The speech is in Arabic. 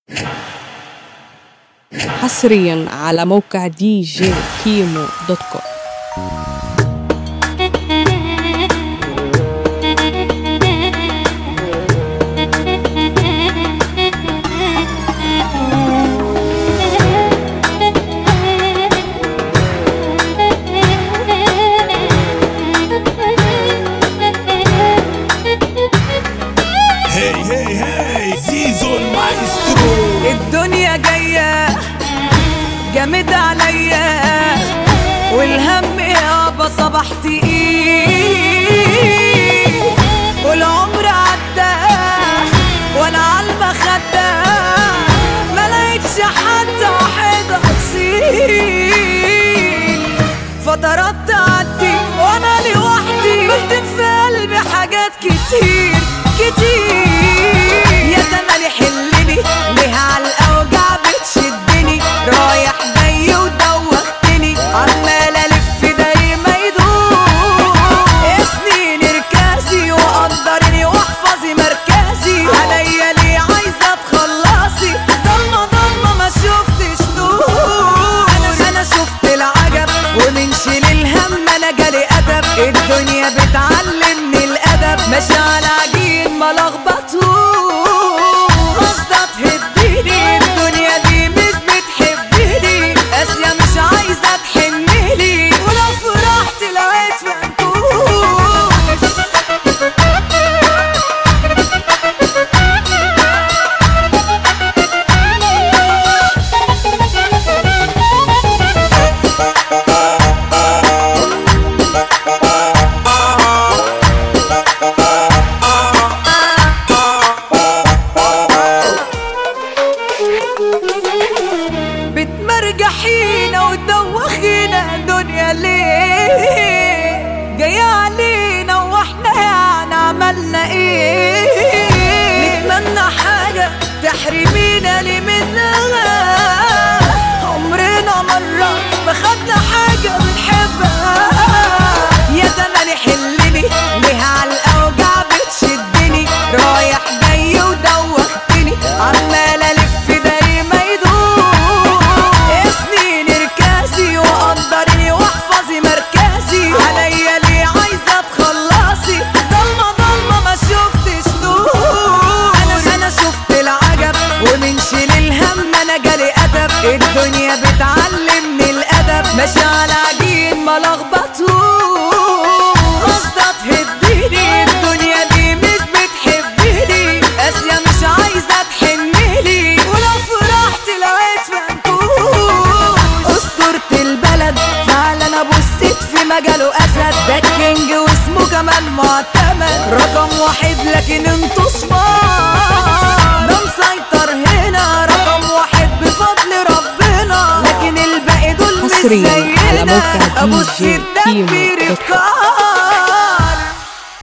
حصريا على موقع djkimo.com. الدنيا جاية جامد عليا والهم يابا صباح تقيل والعمر عدى وانا عالمخدة ما لقيتش حتى واحد اصيل. فترات تعدي وانا لوحدي بكتب في قلبي حاجات كتير يا زماني حلني ليه عالاوجع بتشدني رايح جاي ودوختني عمال الف دايما يدور سنين ركاسي وقدرني واحفظي مركزي عليا ليه عايزه تخلصي ضلمه ما شفتش نور. انا شفت العجب ومن شيل الهم انا جالي ادب الدنيا بتعلمني الادب ماشي على عجين ما لخبطوش قصدها تهديني الدنيا دي مش بتحبني قاسية مش عايزة تحنلي ولو فرحت لقيت بتمرجحينا وتدوخينا الدنيا ليه جاية علينا واحنا يعني عملنا ايه؟ نتمنى حاجة تحرمينا ليه منها عمرنا مرة ما خدنا حاجة بنحبها. يا زماني حلني ليه عالاوجع بتشدني رايح جاي ودوختني عمال الف دايما يدور سنين ركاسي وقدرني واحفظي مركزي عليا ليه عايزه تخلصي ضلمه ما شفتش نور. انا شفت العجب ومن شيل الهم انا جالي ادب الدنيا بتعلمني الادب ماشي على عجين ما لخبطوش قصدها تهديني الدنيا دي مش بتحبني قاسية مش عايزة تحنلي ولو فرحت لقيت منكوش. اسطورة البلد فعلا انا بصيت في مجاله اسد ده الكينج واسمه كمان معتمد رقم واحد لكن انتوا صفار ده مسيطر هنا رقم واحد بفضل ربنا لكن الباقي دول مش حصريا على زينا موقع ابص الدم بيرقص.